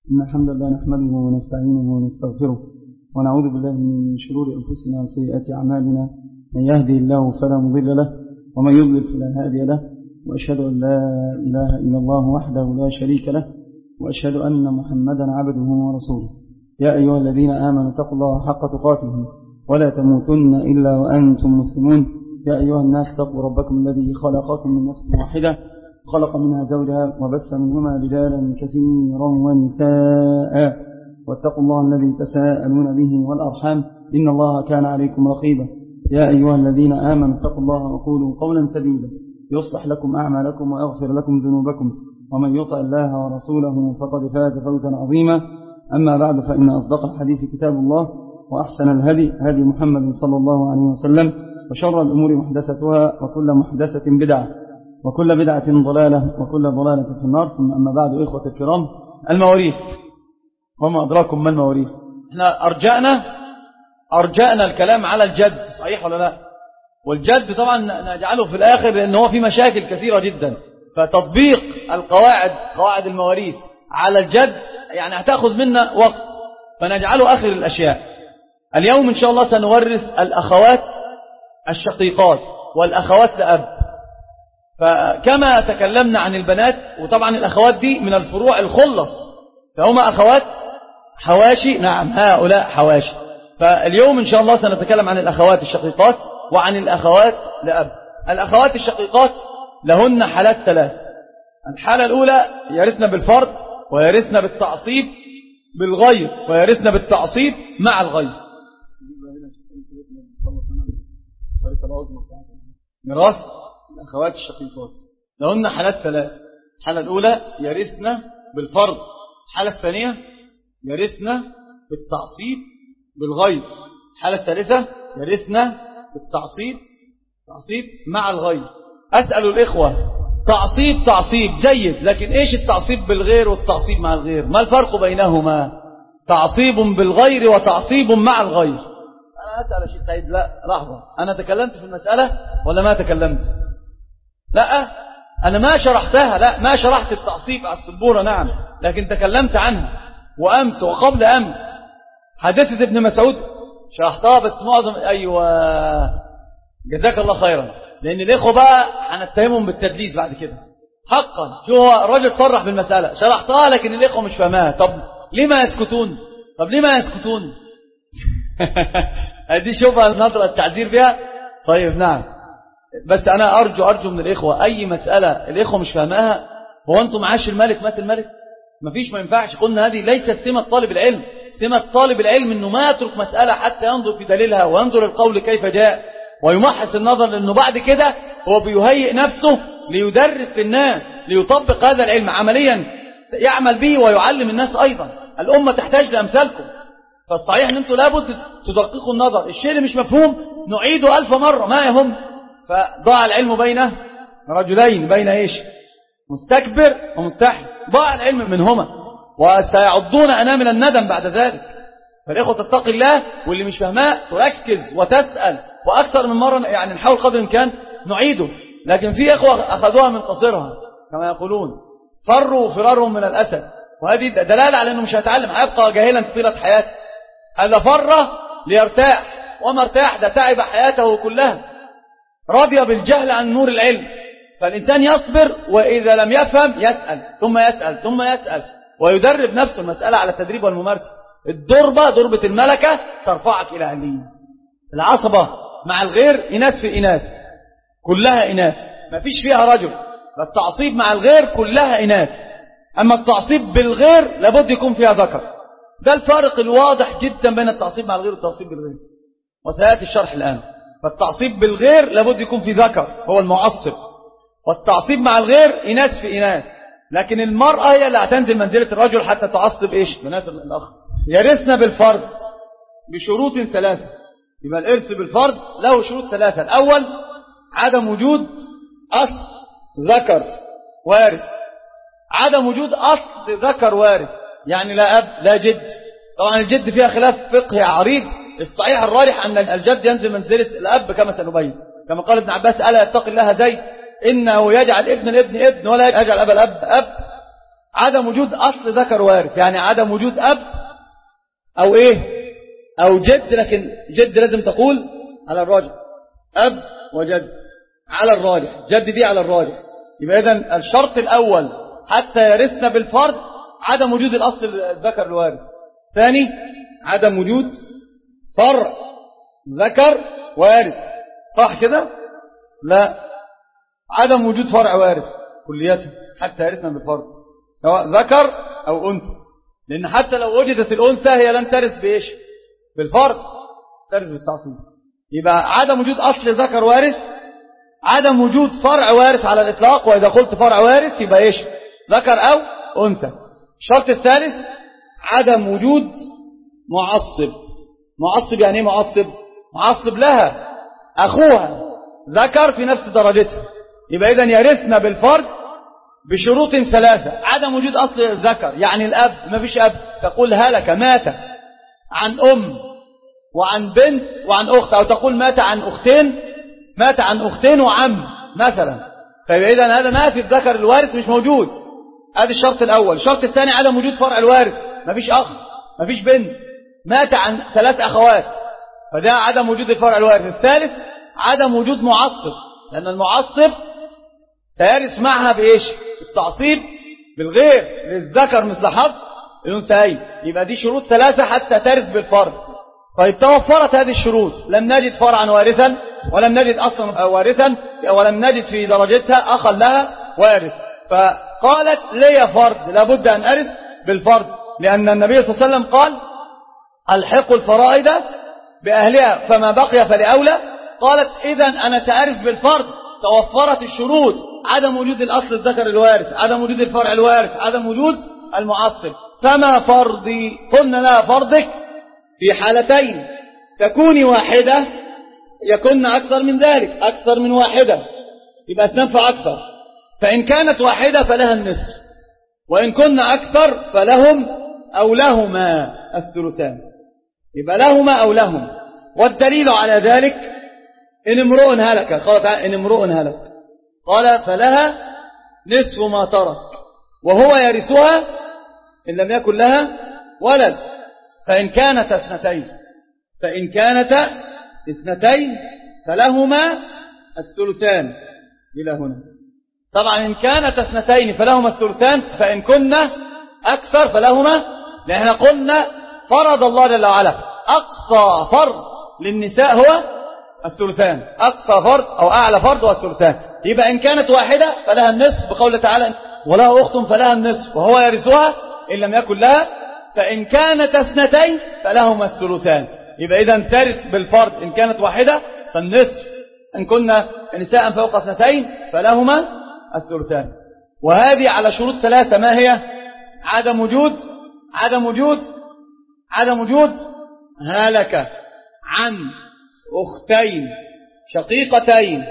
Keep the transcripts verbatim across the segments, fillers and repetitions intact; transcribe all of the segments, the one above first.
إن الحمد لله نحمده ونستعينه ونستغفره ونعوذ بالله من شرور أنفسنا وسيئات أعمالنا. من يهدي الله فلا مضل له ومن يضلل فلا هادي له، وأشهد أن لا إله إلا الله وحده لا شريك له، وأشهد أن محمدا عبده ورسوله. يا أيها الذين آمنوا اتقوا الله حق تقاته ولا تموتن إلا وأنتم مسلمون. يا أيها الناس اتقوا ربكم الذي خلقكم من نفس واحدة خلق منها زوجها وبث منهما رجالا كثيرا ونساء، واتقوا الله الذي تساءلون به والأرحام إن الله كان عليكم رقيبا. يا أيها الذين آمنوا اتقوا الله وقولوا قولا سديدا يصلح لكم أعمالكم ويغفر لكم ذنوبكم، ومن يطع الله ورسوله فقد فاز فوزا عظيما. أما بعد، فإن أصدق الحديث كتاب الله، وأحسن الهدي هدي محمد صلى الله عليه وسلم، وشر الأمور محدثتها، وكل محدثة بدعة، وكل بدعة ضلالة، وكل ضلالة في النار. ثم أما بعد، إخوة الكرام، المواريث وما أدراكم ما المواريث. احنا أرجأنا أرجأنا الكلام على الجد، صحيح ولا لا؟ والجد طبعا نجعله في الآخر لأن هو في مشاكل كثيرة جدا، فتطبيق القواعد قواعد المواريث على الجد يعني هتأخذ منا وقت، فنجعله آخر الأشياء. اليوم إن شاء الله سنورث الأخوات الشقيقات والأخوات لأب. فكما تكلمنا عن البنات، وطبعا الأخوات دي من الفروع الخلص، فهما أخوات حواشي، نعم هؤلاء حواشي. فاليوم إن شاء الله سنتكلم عن الأخوات الشقيقات وعن الأخوات لأب. الأخوات الشقيقات لهن حالات ثلاث. الحالة الأولى يرثن بالفرض، ويرثن بالتعصيب بالغير، ويرثن بالتعصيب مع الغير. ميراث الأخوات الشقيقات لهن حالات ثلاث. الحالة الأولى يرثن بالفرض، الحالة الثانية يرثن بالتعصيب بالغير، الحالة الثالثة يرثن بالتعصيب تعصيب مع الغير. أسأل الإخوة، تعصيب تعصيب جيد، لكن إيش التعصيب بالغير والتعصيب مع الغير؟ ما الفرق بينهما؟ تعصيب بالغير وتعصيب مع الغير. أنا أسأل الشيخ سعيد، لا لحظة، أنا تكلمت في المسألة ولا ما تكلمت؟ لا، أنا ما شرحتها، لا ما شرحت التعصيب على السبورة، نعم، لكن تكلمت عنها. وأمس وقبل أمس حدثت ابن مسعود شرحتها، بس معظم أيوة جزاك الله خيرا، لأن الإخوة بقى هنتهمهم بالتدليس بعد كده. حقا شو هو الرجل صرح بالمسألة، شرحتها لكن الإخوة مش فاهمها. طب ليه ما يسكتون؟ طب ليه ما يسكتون؟ هذه شوفها النظرة التعذير بها. طيب نعم، بس أنا أرجو أرجو من الإخوة أي مسألة الإخوة مش فاهمها، هو أنتم معاش الملك مات الملك؟ مفيش، ما ينفعش. قلنا هذه ليست سمة طالب العلم. سمة طالب العلم أنه ما يترك مسألة حتى ينظر في دليلها وينظر القول كيف جاء ويمحص النظر، لأنه بعد كده هو بيهيئ نفسه ليدرس للناس، ليطبق هذا العلم عمليا، يعمل به ويعلم الناس أيضا. الأمة تحتاج لأمثالكم. فالصحيح أن أنتم لابد تدققوا النظر، الشيء اللي مش مفهوم نعيده ألف مرة ما يهم. فضاع العلم بين رجلين، بين إيش؟ مستكبر ومستحي، ضاع العلم منهما، وسيعضون أنامل الندم بعد ذلك. فالإخوة تتقي الله، واللي مش فهماه تركز وتسأل، وأكثر من مرة يعني نحاول قدر الإمكان نعيده. لكن في إخوة أخذوها من قصرها كما يقولون، فروا فرارهم من الأسد، وهذه دلالة على أنه مش هيتعلم، هيبقى جاهلا طيلة حياته. هذا فر ليرتاح، وما ارتاح ده تعب حياته كلها، رضي بالجهل عن نور العلم. فالإنسان يصبر، وإذا لم يفهم يسأل ثم يسأل ثم يسأل، ويدرب نفسه المسألة على التدريب والممارسة. الضربة ضربة الملكة ترفعك إلى عليين. العصبة مع الغير إناث في إناث، كلها إناث، ما فيش فيها رجل. فالتعصيب مع الغير كلها إناث، أما التعصيب بالغير لابد يكون فيها ذكر. ده الفارق الواضح جدا بين التعصيب مع الغير والتعصيب بالغير، وسيأتي الشرح الآن. فالتعصيب بالغير لابد يكون في ذكر هو المعصب، والتعصيب مع الغير إناث في إناث. لكن المرأة هي اللي هتنزل منزلة الرجل حتى تعصب إيش؟ بنات الأخ. يرثنا بالفرض بشروط ثلاثة. يبقى الإرث بالفرض له شروط ثلاثة. الأول عدم وجود أصل ذكر وارث، عدم وجود أصل ذكر وارث، يعني لا أب لا جد. طبعا الجد فيها خلاف فقهي عريض، الصحيح الراجح أن الجد ينزل منزلة الأب كما سنبين، كما قال ابن عباس: ألا يتقي الله زيد إنه يجعل ابن الابن ابن ولا يجعل أب الأب أب. عدم وجود أصل ذكر وارث، يعني عدم وجود أب أو إيه أو جد، لكن جد لازم تقول على الراجح، أب وجد على الراجح، جد دي على الراجح. يبقى إذن الشرط الأول حتى يرثنا بالفرد عدم وجود الأصل الذكر الوارث. ثاني عدم وجود فرع ذكر وارث، صح كده؟ لا، عدم وجود فرع وارث كليته حتى يرثنا بالفرد سواء ذكر أو أنثى، لأن حتى لو وجدت الأنثى هي لن ترث بإيش؟ بالفرد، ترث بالتعصيب. يبقى عدم وجود أصل ذكر وارث، عدم وجود فرع وارث على الإطلاق، وإذا قلت فرع وارث يبقى إيش؟ ذكر أو أنثى. الشرط الثالث عدم وجود معصب. معصب يعني إيه معصب؟ معصب لها أخوها ذكر في نفس درجتها. يبقى إذن يرثنا بالفرد بشروط ثلاثة. عدم وجود أصل الذكر يعني الأب، ما فيش أب، تقول هلك مات عن أم وعن بنت وعن أخت، أو تقول مات عن أختين، مات عن أختين وعم مثلا. فيبقى إذن هذا ما في الذكر الوارث مش موجود. هذا الشرط الأول. الشرط الثاني عدم وجود فرع الوارث، ما فيش أخ ما فيش بنت، مات عن ثلاث أخوات، فده عدم وجود الفرع الوارث. الثالث عدم وجود معصب، لأن المعصب سيرث معها بإيش؟ التعصيب بالغير، للذكر مثل حظ الأنثيين. يبقى دي شروط ثلاثة حتى ترث بالفرد. طيب توفرت هذه الشروط، لم نجد فرعا وارثا، ولم نجد أصلا وارثا، ولم نجد في درجتها أخا لها وارث، فقالت لي فرد، لابد أن أرث بالفرد، لأن النبي صلى الله عليه وسلم قال الحقوا الفرائض بأهلها فما بقي فلأولى. قالت إذن أنا سأرث بالفرد. توفرت الشروط، عدم وجود الأصل الذكر الوارث، عدم وجود الفرع الوارث، عدم وجود المعصب. فما فرضي؟ قلنا لها فرضك في حالتين، تكوني واحدة يكون أكثر من ذلك، أكثر من واحدة يبقى اثنان فأكثر. فإن كانت واحدة فلها النصف، وإن كنا أكثر فلهم أو لهما الثلثان. يبقى لهما أو لهم. والدليل على ذلك إن امرؤ هلك، قال تعالى إن امرؤ هلك، قال فلها نصف ما ترك وهو يرثها إن لم يكن لها ولد، فإن كانت اثنتين فإن كانت اثنتين فلهما الثلثان إلى هنا. طبعا إن كانت اثنتين فلهما الثلثان، فإن كنا أكثر فلهما، لأننا قلنا فرض الله جل وعلا أقصى فرض للنساء هو الثلثان، أقصى فرض أو أعلى فرض هو الثلثان. يبقى إن كانت واحدة فلها النصف بقول تعالى ولا أخت فلها النصف وهو يرثها إن لم يكن لها، فإن كانت اثنتين فلهما الثلثان. يبقى إذا ترث بالفرض إن كانت واحدة فالنصف، إن كنا نساء فوق اثنتين فلهما الثلثان. وهذه على شروط ثلاثة، ما هي؟ عدم وجود عدم وجود عدم وجود هلك عن أختين شقيقتين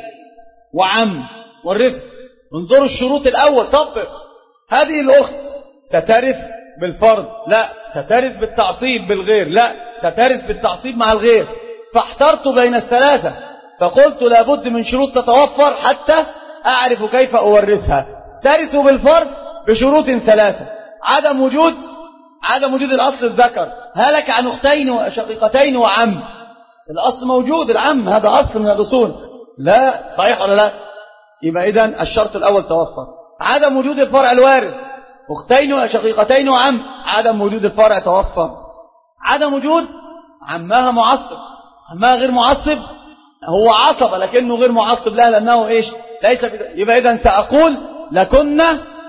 وعم والرث. انظروا الشروط الأول، طبق. هذه الأخت سترث بالفرض؟ لا. سترث بالتعصيب بالغير؟ لا. سترث بالتعصيب مع الغير. فاحترت بين الثلاثة، فقلت لابد من شروط تتوفر حتى أعرف كيف أورثها. ترث بالفرض بشروط ثلاثة: عدم وجود عدم وجود الأصل الذكر، هلك عن أختين وشقيقتين وعم. الأصل موجود، العم هذا أصل من الأصول، لا صحيح ولا لا؟ يبقى إذن الشرط الأول توفر. عدم وجود الفرع الوارث، أختين وشقيقتين وعم، عدم وجود الفرع توفر. عدم وجود عمها معصب، عمها غير معصب، هو عصب لكنه غير معصب لها لأنه إيش؟ ليس بد... يبقى إذن سأقول لكن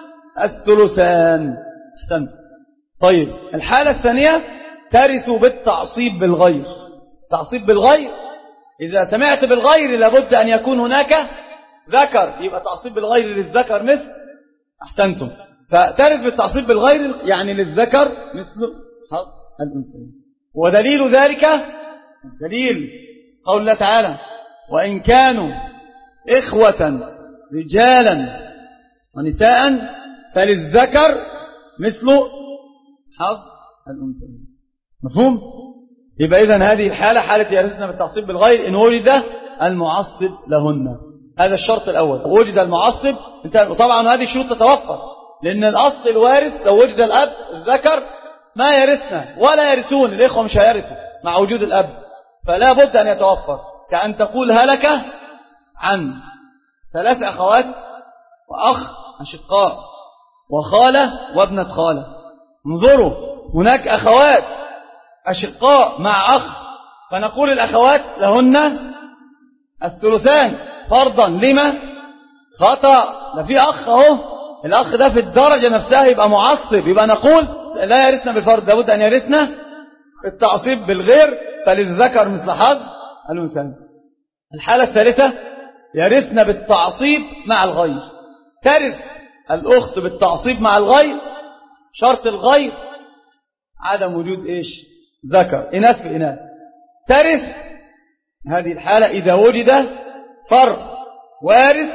الثلثان. أحسنت. طيب الحالة الثانية ترث بالتعصيب بالغير. تعصيب بالغير، إذا سمعت بالغير لابد أن يكون هناك ذكر، يبقى تعصيب بالغير للذكر مثل. أحسنتم. فترث بالتعصيب بالغير يعني للذكر مثل حظ الأنثيين. ودليل ذلك دليل قول الله تعالى: وإن كانوا إخوة رجالا ونساء فللذكر مثل حظ الأنثيين. مفهوم؟ يبقى إذن هذه الحالة حالة يرثنا بالتعصيب بالغير إن وجد المعصب لهن. هذا الشرط الأول، وجد المعصب. وطبعا هذه الشروط تتوفر. لأن الأصل الوارث لو وجد الأب الذكر ما يرثنا ولا يرثون، الإخوة مش هيرثوا مع وجود الأب، فلا بد أن يتوفر. كأن تقول هلك عن ثلاث أخوات وأخ أشقاء وخالة وابنة خالة. انظروا، هناك أخوات أشقاء مع أخ، فنقول الأخوات لهن الثلثان فرضا. لما؟ خطأ، ده في أخ أهو، الأخ ده في الدرجة نفسها يبقى معصب، يبقى نقول لا يرثنا بالفرض، لابد أن يرثنا التعصيب بالغير، فللذكر مثل حظ الأنثيين. الحالة الثالثة يرثنا بالتعصيب مع الغير. ترث الأخت بالتعصيب مع الغير، شرط الغير عدم وجود إيش؟ ذكر، إناث في إناث. ترث هذه الحالة إذا وجد فرع وارث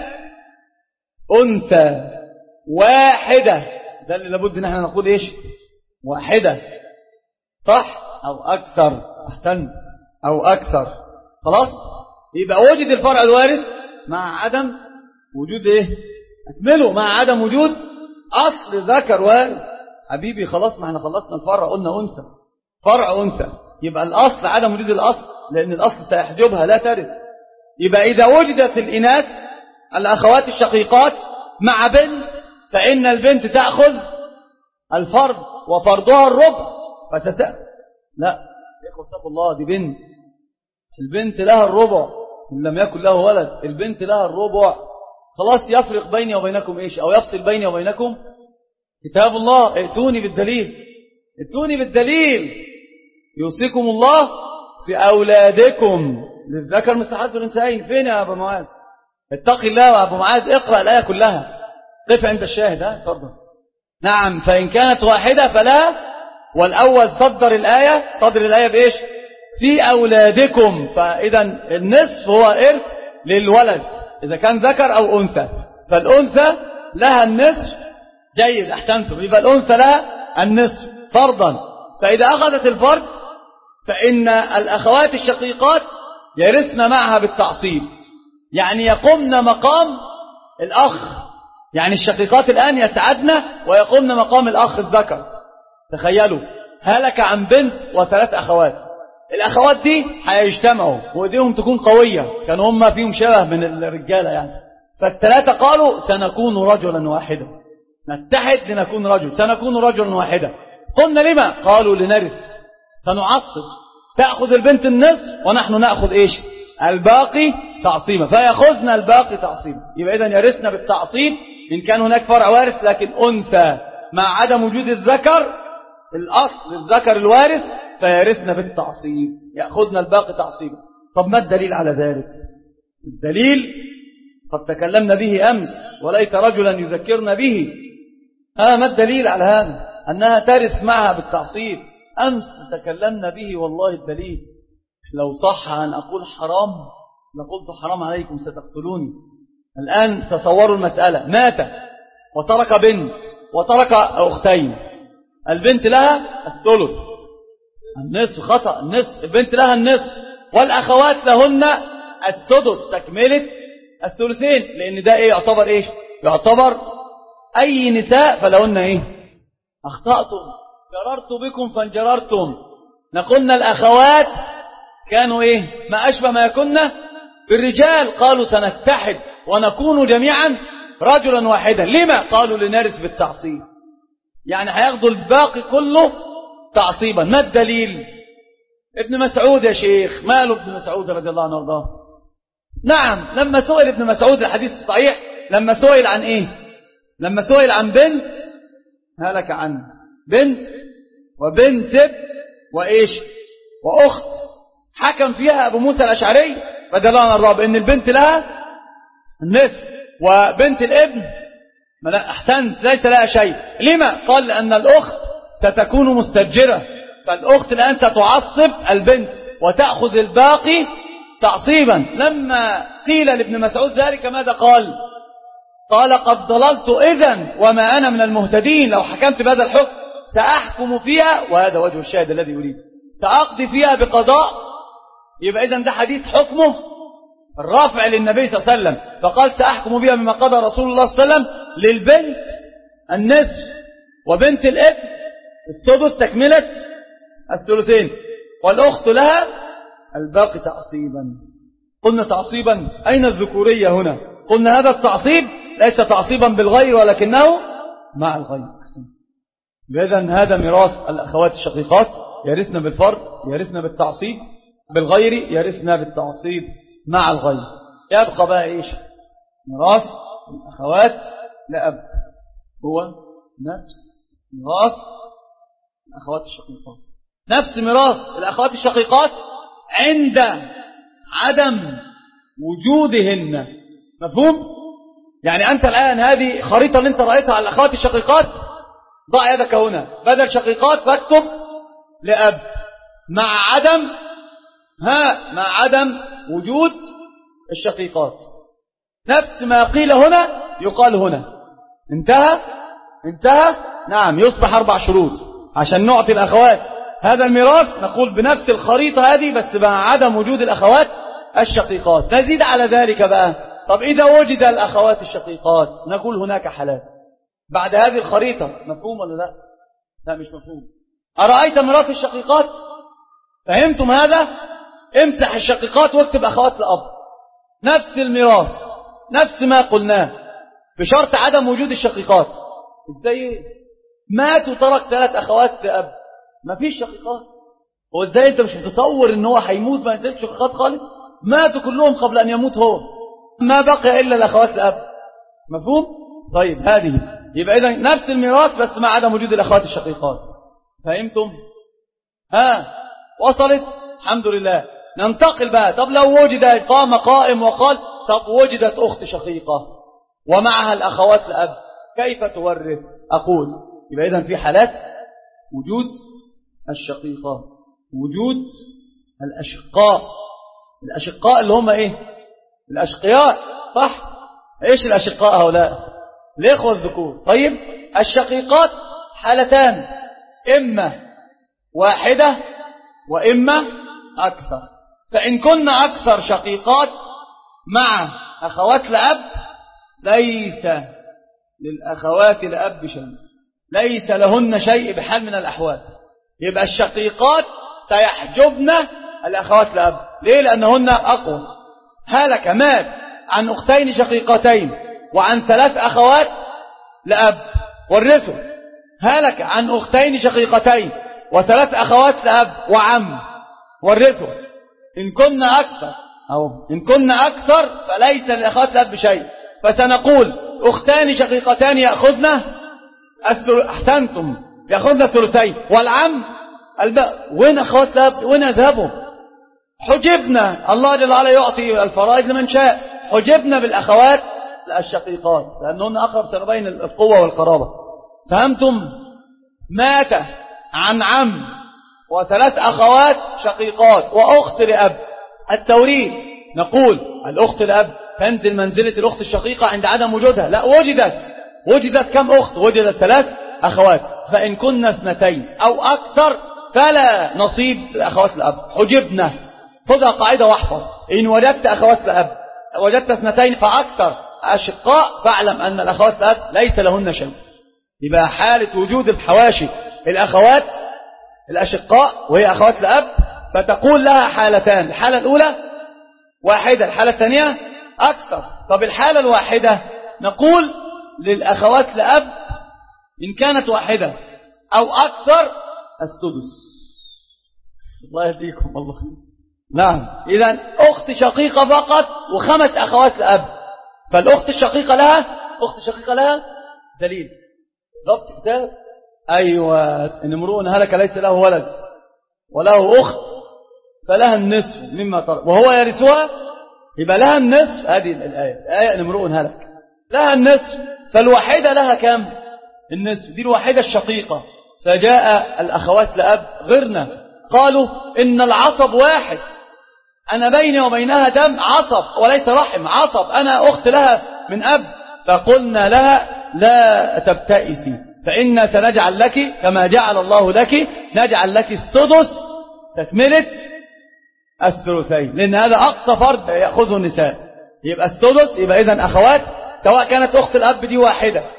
أنثى واحدة، ده اللي لابد ان احنا نقول إيش؟ واحدة، صح؟ أو أكثر، أحسنت، أو أكثر. خلاص، يبقى وجد الفرع الوارث مع عدم وجود إيه؟ أكمله، مع عدم وجود أصل ذكر وارث. حبيبي خلاص، ما احنا خلصنا الفرع، قلنا أنثى، فرع أنثى، يبقى الأصل عدم وجود الأصل، لأن الأصل سيحجبها لا ترث. يبقى إذا وجدت الإناث الأخوات الشقيقات مع بنت، فإن البنت تأخذ الفرض وفرضها الربع، فست لا يا إخوة اتقوا الله، دي بنت، البنت لها الربع إن لم يكن له ولد، البنت لها الربع. خلاص، يفرق بيني وبينكم إيش؟ أو يفصل بيني وبينكم كتاب الله. ائتوني بالدليل، ائتوني بالدليل. يوصيكم الله في أولادكم للذكر مثل حظ الأنثيين. فين يا أبو معاذ؟ اتقي الله يا أبو معاذ، اقرأ الآية كلها، قف عند الشاهد. ها تفضل. نعم، فإن كانت واحدة فلا، والأول صدر الآية، صدر الآية بإيش؟ في أولادكم. فإذا النصف هو إرث للولد إذا كان ذكر أو أنثى، فالأنثى لها النصف. جيد، أحسنتم، يبقى الأنثى لها النصف فرضا. فإذا أخذت الفرض فإن الأخوات الشقيقات يرثن معها بالتعصيب، يعني يقومن مقام الأخ، يعني الشقيقات الآن يسعدن ويقومن مقام الأخ الذكر. تخيلوا، هلك عن بنت وثلاث أخوات، الأخوات دي هيجتمعوا وإيديهم تكون قوية، كانوا هم فيهم شبه من الرجالة يعني، فالثلاثة قالوا سنكون رجلا واحدا، نتحد لنكون رجل، سنكون رجلا واحدا. قلنا لما؟ قالوا لنرث، سنعصب، تأخذ البنت النصف ونحن نأخذ إيش؟ الباقي تعصيبا، فيأخذنا الباقي تعصيبا. يبقى إذن يرثنا بالتعصيب إن كان هناك فرع وارث لكن أنثى مع عدم وجود الذكر، الأصل الذكر الوارث، فيرثنا بالتعصيب، يأخذنا الباقي تعصيبا. طب ما الدليل على ذلك؟ الدليل قد تكلمنا به أمس، وليت رجلا يذكرنا به. ها ما الدليل على هذا؟ أنها ترث معها بالتعصيب. أمس تكلمنا به والله الدليل. لو صح أن أقول حرام لقلت حرام عليكم ستقتلوني. الآن تصوروا المسألة، مات وترك بنت وترك أختين، البنت لها الثلث، النصف خطأ، النصف، البنت لها النصف، والأخوات لهن السدس تكملة الثلثين، لأن ده إيه يعتبر إيش؟ يعتبر أي نساء فلهن إيه؟ أخطأتم، جررت بكم فانجررتم. نقولنا الأخوات كانوا إيه؟ ما أشبه ما يكون بالرجال، قالوا سنتحد ونكون جميعا رجلا واحدا. لما؟ قالوا لنرث بالتعصيب، يعني هياخدوا الباقي كله تعصيبا. ما الدليل؟ ابن مسعود يا شيخ، ماله ابن مسعود رضي الله عنه وارضاه؟ نعم، لما سئل ابن مسعود الحديث الصحيح، لما سئل عن ايه؟ لما سئل عن بنت، هلك عن بنت وبنت ابن وايش واخت، حكم فيها ابو موسى الاشعري رضي الله عنه وارضاه بان البنت لها النصف وبنت الابن احسنت ليس لها شيء. لما؟ قال لان الاخت ستكون مستجرة، فالاخت الان ستعصب البنت وتأخذ الباقي تعصيبا. لما قيل لابن مسعود ذلك ماذا قال؟ قال قد ضللت إذن وما أنا من المهتدين، لو حكمت بهذا الحكم سأحكم فيها، وهذا وجه الشاهد الذي يريد، سأقضي فيها بقضاء. يبقى إذن ده حديث حكمه الرافع للنبي صلى الله عليه وسلم، فقال سأحكم بها بما قضى رسول الله صلى الله عليه وسلم للبنت النصف، وبنت الابن السدس تكملة الثلثين، والأخت لها الباقي تعصيبا. قلنا تعصيبا، أين الذكورية هنا؟ قلنا هذا التعصيب ليس تعصيبا بالغير ولكنه مع الغير. إذن هذا ميراث الأخوات الشقيقات، يرثنا بالفرد، يرثنا بالتعصيب، بالغير يرثنا بالتعصيب مع الغير. يبقى بقى إيش؟ ميراث الأخوات لأب، هو نفس ميراث الأخوات الشقيقات، نفس ميراث الأخوات الشقيقات عند عدم وجودهن. مفهوم؟ يعني أنت الآن هذه خريطة اللي أنت رأيتها على الأخوات الشقيقات، ضع يدك هنا بدل شقيقات فاكتب لأب مع عدم ها مع عدم وجود الشقيقات. نفس ما قيل هنا يقال هنا. انتهى انتهى نعم. يصبح أربع شروط عشان نعطي الأخوات هذا الميراث، نقول بنفس الخريطة هذه بس مع عدم وجود الأخوات الشقيقات. نزيد على ذلك بقى، طب إذا وجد الأخوات الشقيقات نقول هناك حالات بعد هذه الخريطة. مفهوم ولا لا؟ لا مش مفهوم. أرأيت ميراث الشقيقات؟ فهمتم هذا؟ امسح الشقيقات واكتب أخوات لأب، نفس الميراث نفس ما قلناه بشرط عدم وجود الشقيقات. ازاي ماتوا ترك ثلاث أخوات لأب، ما فيش شقيقات. هو ازاي انت مش متصور ان هو هيموت ما ينزلش شقيقات خالص؟ ماتوا كلهم قبل ان يموت هو، ما بقي الا الاخوات لأب. مفهوم؟ طيب هذه يبقى اذا نفس الميراث بس مع عدم وجود الاخوات الشقيقات. فهمتم؟ ها وصلت؟ الحمد لله. ننتقل بقى. طب لو وجد قام قائم وقال طب وجدت اخت شقيقة ومعها الاخوات لأب كيف تورث؟ اقول يبقى اذا في حالات وجود الشقيقة، وجود الاشقاء. الاشقاء اللي هم ايه؟ الاشقياء، صح؟ ايش الاشقاء هؤلاء؟ الاخوة الذكور. طيب الشقيقات حالتان، اما واحدة واما اكثر. فان كنا اكثر شقيقات مع اخوات لأب ليس للاخوات لأب شيء، ليس لهن شيء بحال من الاحوال. يبقى الشقيقات سيحجبن الاخوات لأب. ليه؟ لانهن اقوى. هلك مات عن اختين شقيقتين وعن ثلاث اخوات لأب ورثوا. هلك عن اختين شقيقتين وثلاث اخوات لأب وعم ورثوا. ان كنا اكثر او ان كنا اكثر فليس للاخوات لأب شيء، فسنقول اختان شقيقتان ياخذن احسنتم ياخذن الثلثين، والعم الباقي. وين اخوات لأب؟ وين اذهبوا؟ حجبنا. الله جل وعلا يعطي الفرائض لمن شاء. حجبنا بالاخوات الشقيقات لانهن اقرب سببين القوه والقرابه. فهمتم؟ مات عن عم وثلاث اخوات شقيقات واخت لأب. التوريث نقول الاخت لأب تنزل منزله الاخت الشقيقه عند عدم وجودها. لا وجدت وجدت كم اخت؟ وجدت ثلاث اخوات. فان كنا اثنتين او اكثر فلا نصيب الاخوات لأب. حجبنا. خذها قاعده واحفظ: ان وجدت اخوات لأب وجدت اثنتين فاكثر اشقاء فاعلم ان الاخوات لأب ليس لهن شيء. يبقى حاله وجود الحواشي الاخوات الاشقاء وهي اخوات لأب فتقول لها حالتان: الحاله الاولى واحده، الحاله الثانيه اكثر. طب الحاله الواحده نقول للاخوات لأب ان كانت واحده او اكثر السدس. الله يهديكم الله. نعم. اذا اخت شقيقه فقط وخمس اخوات لأب، فالاخت الشقيقه لها اخت شقيقه لها دليل ضبط كتاب. ايوه ان امرؤ هلك ليس له ولد وله اخت فلها النصف مما ترك وهو يرثها، يبقى لها النصف. هذه الايه الايه ان امرؤ هلك لها النصف، فالواحده لها كم؟ النصف. دي الواحده الشقيقه. فجاء الاخوات لأب غيرنا قالوا ان العصب واحد، انا بيني وبينها دم عصب وليس رحم، عصب، انا اخت لها من اب. فقلنا لها لا تبتئسي فإنا سنجعل لك كما جعل الله لك، نجعل لك السدس تكملة الثلثين، لأن هذا أقصى فرد يأخذه النساء. يبقى السدس. يبقى إذن أخوات سواء كانت أخت الأب دي واحدة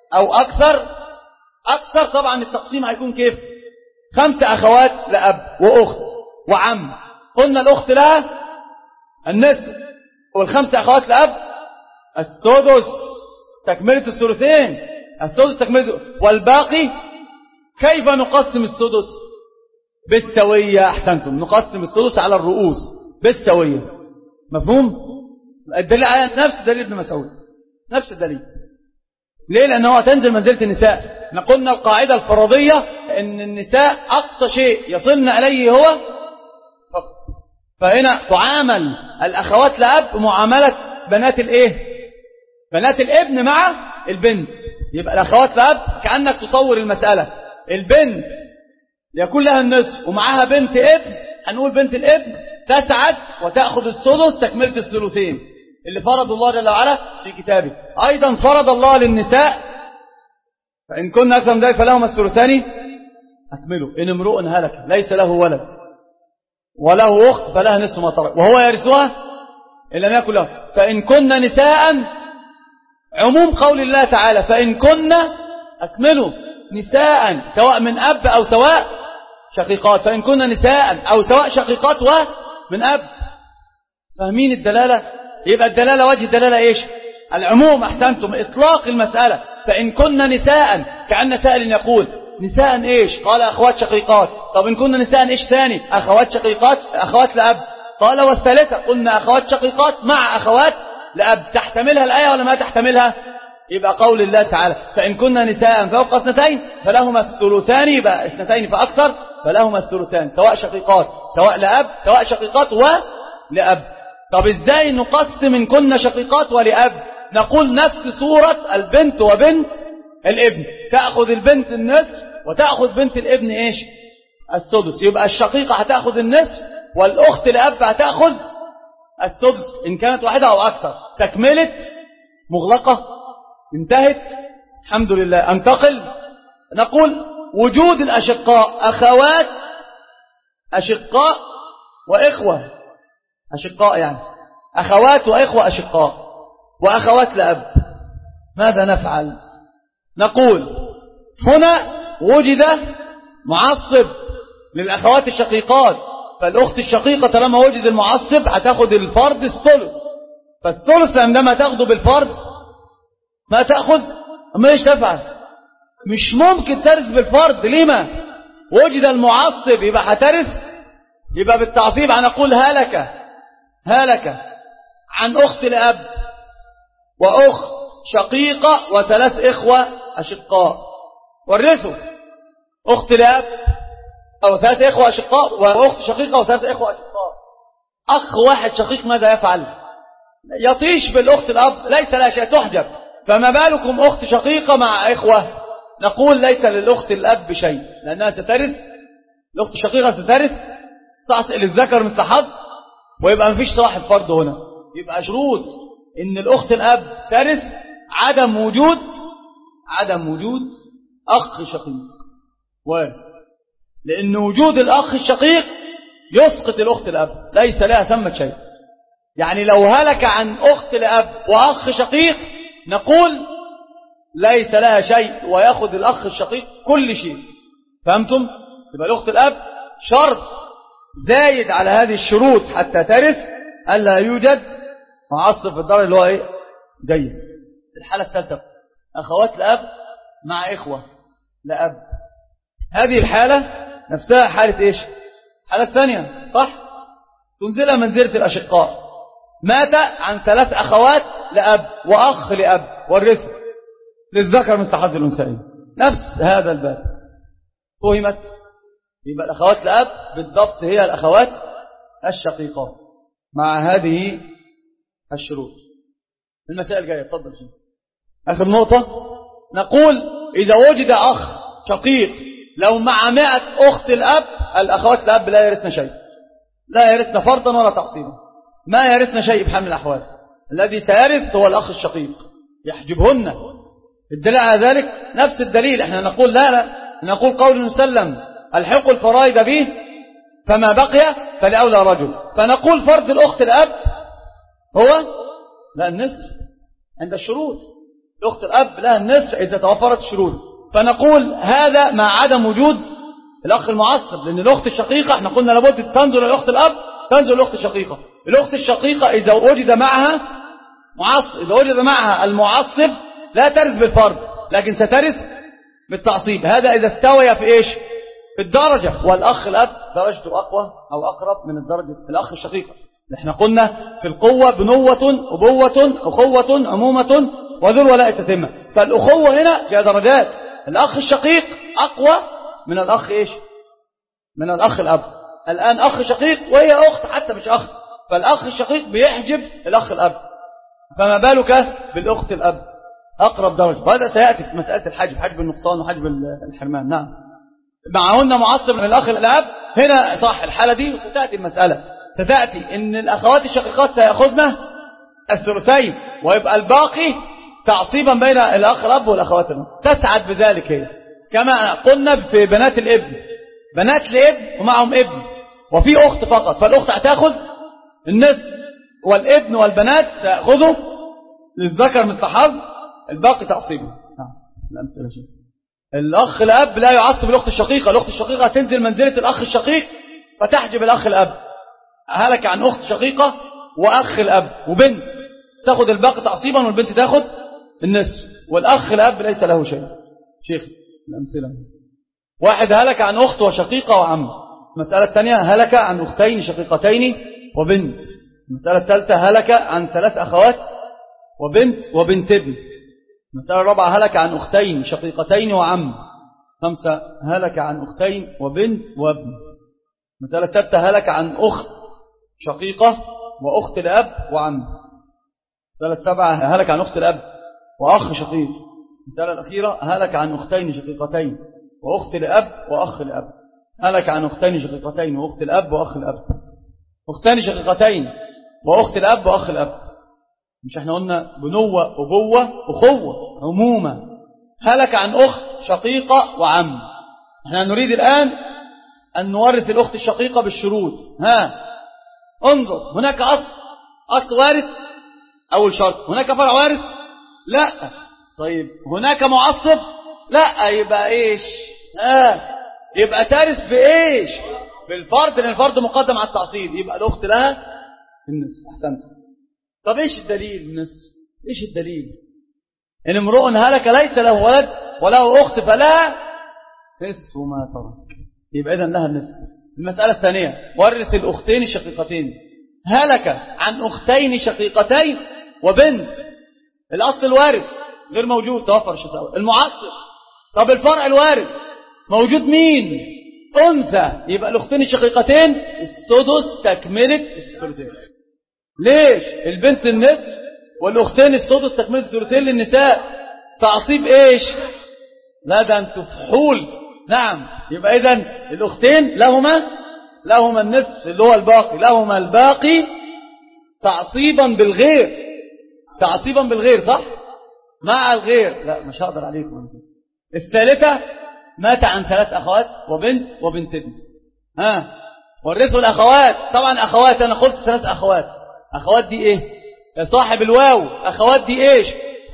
أو أكثر. أكثر طبعا التقسيم هيكون كيف؟ خمسة أخوات لأب وأخت وعم. قلنا الأخت لها النصف والخمسة أخوات لأب السدس تكملة الثلثين. السدس تكملة، والباقي كيف نقسم السدس؟ بالسوية. أحسنتم، نقسم السدس على الرؤوس بالسوية. مفهوم؟ الدليل على نفس دليل ابن مسعود، نفس الدليل. ليه؟ لأنه تنزل منزلة النساء. قلنا القاعدة الفرضية أن النساء أقصى شيء يصلن إليه هو فقط. فهنا تعامل الأخوات لأب معاملة بنات الإيه؟ بنات الابن مع البنت. يبقى الأخوات لأب كأنك تصور المسألة، البنت يكون لها النصف ومعها بنت ابن، هنقول بنت الابن تسعد وتأخذ السدس تكملة الثلثين اللي فرض الله جل وعلا في كتابه. أيضا فرض الله للنساء فإن كنا أكثر من ذلك فلهما الثلثان أكملوا إن امرؤ هلك ليس له ولد وله أخت فلها نصف ما ترك وهو يرثها إن لم يكن له. فإن كنا نساء، عموم قول الله تعالى فإن كنا أكملوا نساء سواء من أب أو سواء شقيقات. فإن كنا نساء أو سواء شقيقات ومن أب. فاهمين الدلالة؟ يبقى الدلالة وجه الدلالة إيش؟ العموم. أحسنتم، إطلاق المسألة. فإن كنا نساء كأن سائل يقول نساء إيش؟ قال أخوات شقيقات. طب إن كنا نساء إيش ثاني؟ أخوات شقيقات أخوات لأب. قال والثالثة قلنا أخوات شقيقات مع أخوات لأب. تحتملها الآية ولا ما تحتملها؟ يبقى قول الله تعالى فإن كنا نساء فوق اثنتين فلهما الثلثان، يبقى اثنتين فأكثر فلهما الثلثان سواء شقيقات سواء لأب سواء شقيقات ولأب. طب ازاي نقسم إن كنا شقيقات ولأب؟ نقول نفس صورة البنت وبنت الابن، تأخذ البنت النصف وتأخذ بنت الابن ايش؟ السدس. يبقى الشقيقة هتأخذ النصف والأخت لأب هتأخذ السدس إن كانت واحدة أو أكثر. تكملة مغلقة انتهت الحمد لله. انتقل نقول وجود الأشقاء، أخوات أشقاء وإخوة أشقاء، يعني أخوات وإخوة أشقاء وأخوات لأب. ماذا نفعل؟ نقول هنا وجد معصب للأخوات الشقيقات، فالأخت الشقيقة طالما وجد المعصب هتاخد الفرد الثلث. فالثلث عندما تاخده بالفرد ما تأخذ، أما إيش تفعل؟ مش ممكن ترث بالفرد. لما؟ وجد المعصب يبقى هترث. يبقى بالتعصيب هنقول هلك هلك عن أخت لأب وأخت شقيقة وثلاث إخوة أشقاء ورثوا. أخت لأب أو ثلاث إخوة أشقاء وأخت شقيقة وثلاث إخوة أشقاء. أخ واحد شقيق ماذا يفعل؟ يطيش بالأخت الأب، ليس لها شيء تحجب. فما بالكم أخت شقيقة مع إخوة؟ نقول ليس للأخت الأب شيء لأنها سترث. الأخت الشقيقة سترث تحصل الذكر مثل حظ ويبقى مفيش صاحب فرض هنا. يبقى شروط إن الأخت الأب ترث عدم وجود عدم وجود أخ شقيق وارث، لأن وجود الأخ الشقيق يسقط الأخت الأب، ليس لها ثمة شيء. يعني لو هلك عن أخت لأب وأخ شقيق نقول ليس لها شيء ويأخذ الأخ الشقيق كل شيء. فهمتم؟ يبقى الأخت الأب شرط زايد على هذه الشروط حتى ترث ألا يوجد معصب في الدار اللي هو إيه؟ جيد. الحالة الثالثة أخوات لأب مع إخوة لأب. هذه الحالة نفسها حالة إيش؟ حالة ثانية صح؟ تنزلها منزلة الأشقاء. مات عن ثلاث أخوات لأب وأخ لأب والرث للذكر مثل حظ الأنثيين. نفس هذا الباب فهمت؟ يبقى الأخوات لأب بالضبط هي الأخوات الشقيقات مع هذه الشروط. المسائل الجاية تفضل شيء. آخر نقطة نقول إذا وجد أخ شقيق لو مع مائة أخت الأب، الأخوات الأب لا يرثن شيء، لا يرثن فرضا ولا تقسيما، ما يرثن شيء بحمل الأحوال. الذي سيرث هو الأخ الشقيق يحجبهن. الدليل على ذلك نفس الدليل. احنا نقول لا لا نقول قول مسلم الحق الفرائض به فما بقي فلأولى رجل. فنقول فرض الأخت الأب هو لا النصف عند الشروط. الأخت الأب لها النصف إذا توفرت الشروط. فنقول هذا مع عدم وجود الأخ المعصب، لأن الأخت الشقيقة احنا قلنا لابد تنزل الأخت الأب، تنزل الأخت الشقيقة. الأخت الشقيقة إذا وجد معها معصب، إذا وجد معها المعصب لا ترث بالفرض، لكن سترث بالتعصيب. هذا إذا استوي في إيش؟ في الدرجة. والأخ الأب درجته أقوى أو أقرب من الدرجة الأخ الشقيقة. احنا قلنا في القوة بنوة أبوة أخوة عمومة وذو الولاء تتمة. فالأخوة هنا فيها درجات. الأخ الشقيق أقوى من الأخ إيش؟ من الأخ الأب. الآن أخ شقيق وهي أخت حتى مش أخ، فالأخ الشقيق بيحجب الأخ الأب، فما بالك بالأخت الأب أقرب درجة. وهذا سيأتي في مسألة الحجب، حجب النقصان وحجب الحرمان. نعم معهن معصب من الأخ الأب. هنا صح الحالة دي، وستأتي المسألة ستأتي إن الأخوات الشقيقات سيأخذن الثلثين، ويبقى الباقي تعصيبا بين الأخ الأب والأخوات الأم. تسعد بذلك هي، كما قلنا في بنات الابن، بنات الابن ومعهم ابن وفي أخت فقط، فالأخت هتاخذ النصف، والابن والبنات سيأخذوا للذكر مثل حظ الباقي تعصيبا. الأمثلة شيء. الأخ الأب لا يعصب الأخت الشقيقة، الأخت الشقيقة تنزل منزلة الأخ الشقيق فتحجب الأخ الأب. هلك عن أخت شقيقة وأخ الأب وبنت، تأخذ الباقي تعصيبا والبنت تأخذ النصف، والأخ الأب ليس له شيء. شيخ الأمثلة: واحد هلك عن أخت وشقيقة وعم. المسألة الثانية هلك عن أختين شقيقتين وبنت. المسألة الثالثة هلك عن ثلاث أخوات وبنت وبنت ابن. المسألة الرابعة هلك عن أختين شقيقتين وعم. خمسة هلك عن أختين وبنت وابن. المسألة السادسة هلك عن أخت شقيقة وأخت الأب وعم. المسألة السابعة هلك عن أخت الأب وأخ شقيق. المسألة الأخيرة هلك عن أختين شقيقتين وأخت الأب وأخ الأب. هلك عن أختين شقيقتين وأخت الأب وأخ الأب. أختين شقيقتين وأخت الأب وأخ الأب. مش احنا قلنا بنوة أبوة أخوة عمومة. هلك عن أخت شقيقة وعم. احنا نريد الآن أن نورث الأخت الشقيقة بالشروط. ها انظر، هناك أصل أصل وارث أول شرط، هناك فرع وارث لا. طيب هناك معصب لا، يبقى إيش؟ ها يبقى تارث بإيش؟ بالفرد، لأن الفرد مقدم على التعصيب، يبقى الأخت لها النصف. أحسنت. طب إيش الدليل النصف؟ إيش الدليل؟ إن امرؤ هلك ليس له ولد وله أخت فلها نصف ما ترك، يبقى إذن لها النصف. المسألة الثانية ورث الأختين الشقيقتين. هلك عن أختين شقيقتين وبنت، الأصل الوارث غير موجود، توفر الشتاوي المعصب. طب الفرع الوارث موجود مين؟ أنثى، يبقى الأختين الشقيقتين السدس تكملة الثلثين. ليش؟ البنت النصف والأختين السدس تكملة الثلثين للنساء. تعصيب إيش؟ لا ده أنتوا فحول. نعم، يبقى إذن الأختين لهما لهما النصف اللي هو الباقي، لهما الباقي تعصيبا بالغير، تعصيبا بالغير صح؟ مع الغير لا مش هقدر عليكم. الثالثة مات عن ثلاث أخوات وبنت وبنت ابن. ها ورثوا الأخوات. طبعا أخوات أنا قلت ثلاث أخوات. أخوات دي إيه يا صاحب الواو؟ أخوات دي إيش؟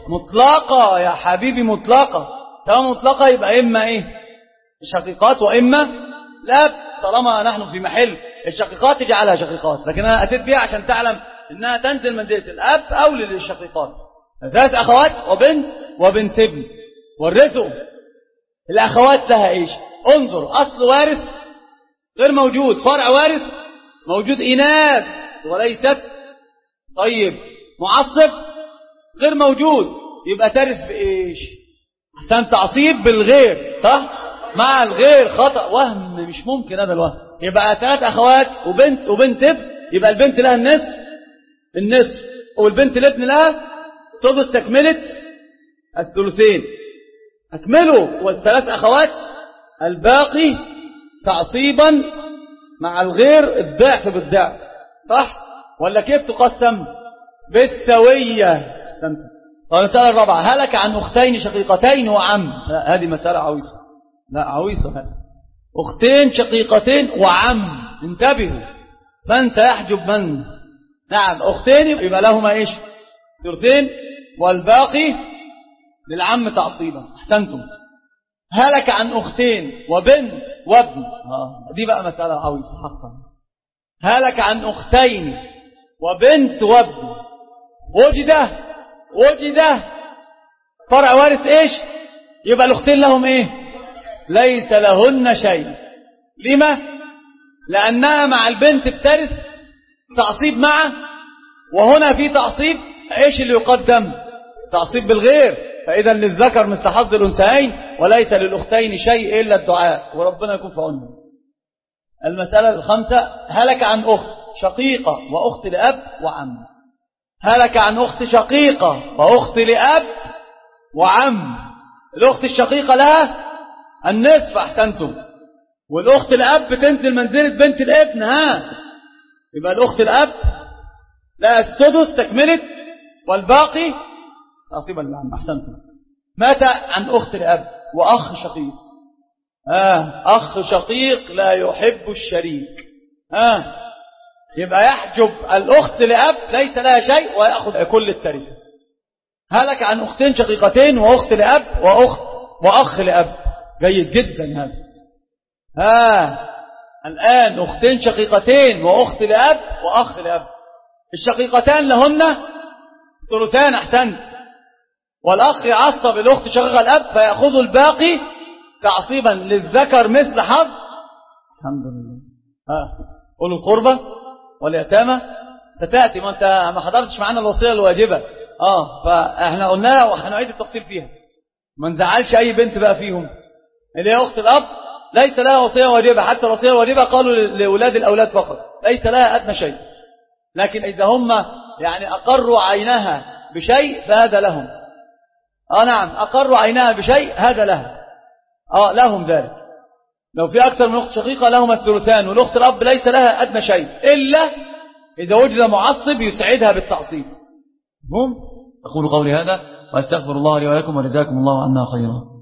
مطلقة يا حبيبي، مطلقة. طالما مطلقة يبقى إما إيه؟ شقيقات وإما لا، طالما نحن في محل الشقيقات تجعلها شقيقات، لكن أنا أتيت بها عشان تعلم إنها تنزل منزلة الأب أو للشقيقات. ثلاث أخوات وبنت وبنت ابن ورثوا. الأخوات لها إيش؟ انظر، أصل وارث غير موجود، فرع وارث موجود، إناث وليست. طيب معصب غير موجود، يبقى ترث بإيش؟ أحسن، تعصيب بالغير صح؟ مع الغير خطأ، وهم، مش ممكن هذا الوهم. يبقى ثلاث أخوات وبنت وبنت ابن، يبقى البنت لها النصف النصف والبنت الابن لها سدس تكملة الثلثين. أكملوا. والثلاث أخوات الباقي تعصيبا مع الغير الضعف بالضعف صح؟ ولا كيف تقسم؟ بالسوية. سنت. المسألة الرابعة هلك عن أختين شقيقتين وعم. لا هذه مسألة عويصة، لا عويصة هذه. أختين شقيقتين وعم، انتبهوا، من سيحجب من؟ نعم أختين يبقى لهما إيش؟ ثلثين والباقي للعم تعصيبا. أحسنتم. هلك عن أختين وبنت وابن. آه. دي بقى مسألة عويصة حقا. هلك عن أختين وبنت وابن، وجد وجد فرع وارث إيش؟ يبقى الأختين لهم إيه؟ ليس لهن شيء. لما؟ لأنها مع البنت بترث تعصيب معه، وهنا في تعصيب إيش اللي يقدم؟ تعصيب بالغير. فإذا للذكر مثل حظ الأنثيين وليس للأختين شيء إلا الدعاء، وربنا يكون في عونه. المسألة الخامسة: هلك عن أخت شقيقة وأخت لأب وعم. هلك عن أخت شقيقة وأخت لأب وعم. الأخت الشقيقة لها النصف. أحسنتم. والأخت الأب تنزل منزلة بنت الابن. ها يبقى الأخت الأب لها السدس تكملة، والباقي تعصيبا للعم. أحسنتم. مات عن أخت الأب وأخ شقيق. آه أخ شقيق لا يحب الشريك. آه يبقى يحجب الأخت لأب ليس لها شيء ويأخذ كل التركة. هلك عن أختين شقيقتين وأخت لأب وأخت وأخ لأب. جيد جدا هذا. آه الآن أختين شقيقتين وأخت لأب وأخ لأب. الشقيقتان لهن ثلثان. أحسنت. والأخ يعصب الأخت شقيقة الأب فيأخذ الباقي تعصيبا للذكر مثل حظ. الحمد لله. ها قولوا القربة واليتامى ستأتي. ما أنت ما حضرتش معنا الوصية الواجبة. آه فإحنا قلناها وهنعيد التفصيل فيها. ما نزعلش أي بنت بقى فيهم. اللي هي أخت الأب ليس لها وصية واجبة. حتى الوصية الواجبة قالوا لأولاد الأولاد فقط، ليس لها أدنى شيء. لكن إذا هم يعني أقروا عينها بشيء فهذا لهم. آه نعم أقروا عينها بشيء هذا لها. آه لهم ذلك. لو في أكثر من أخت شقيقة لهم الثلثان، والأخت الأب ليس لها أدنى شيء إلا إذا وجد معصب يسعدها بالتعصيب. هم؟ أقول قولي هذا وأستغفر الله لي ولكم وجزاكم الله عنا خيرا.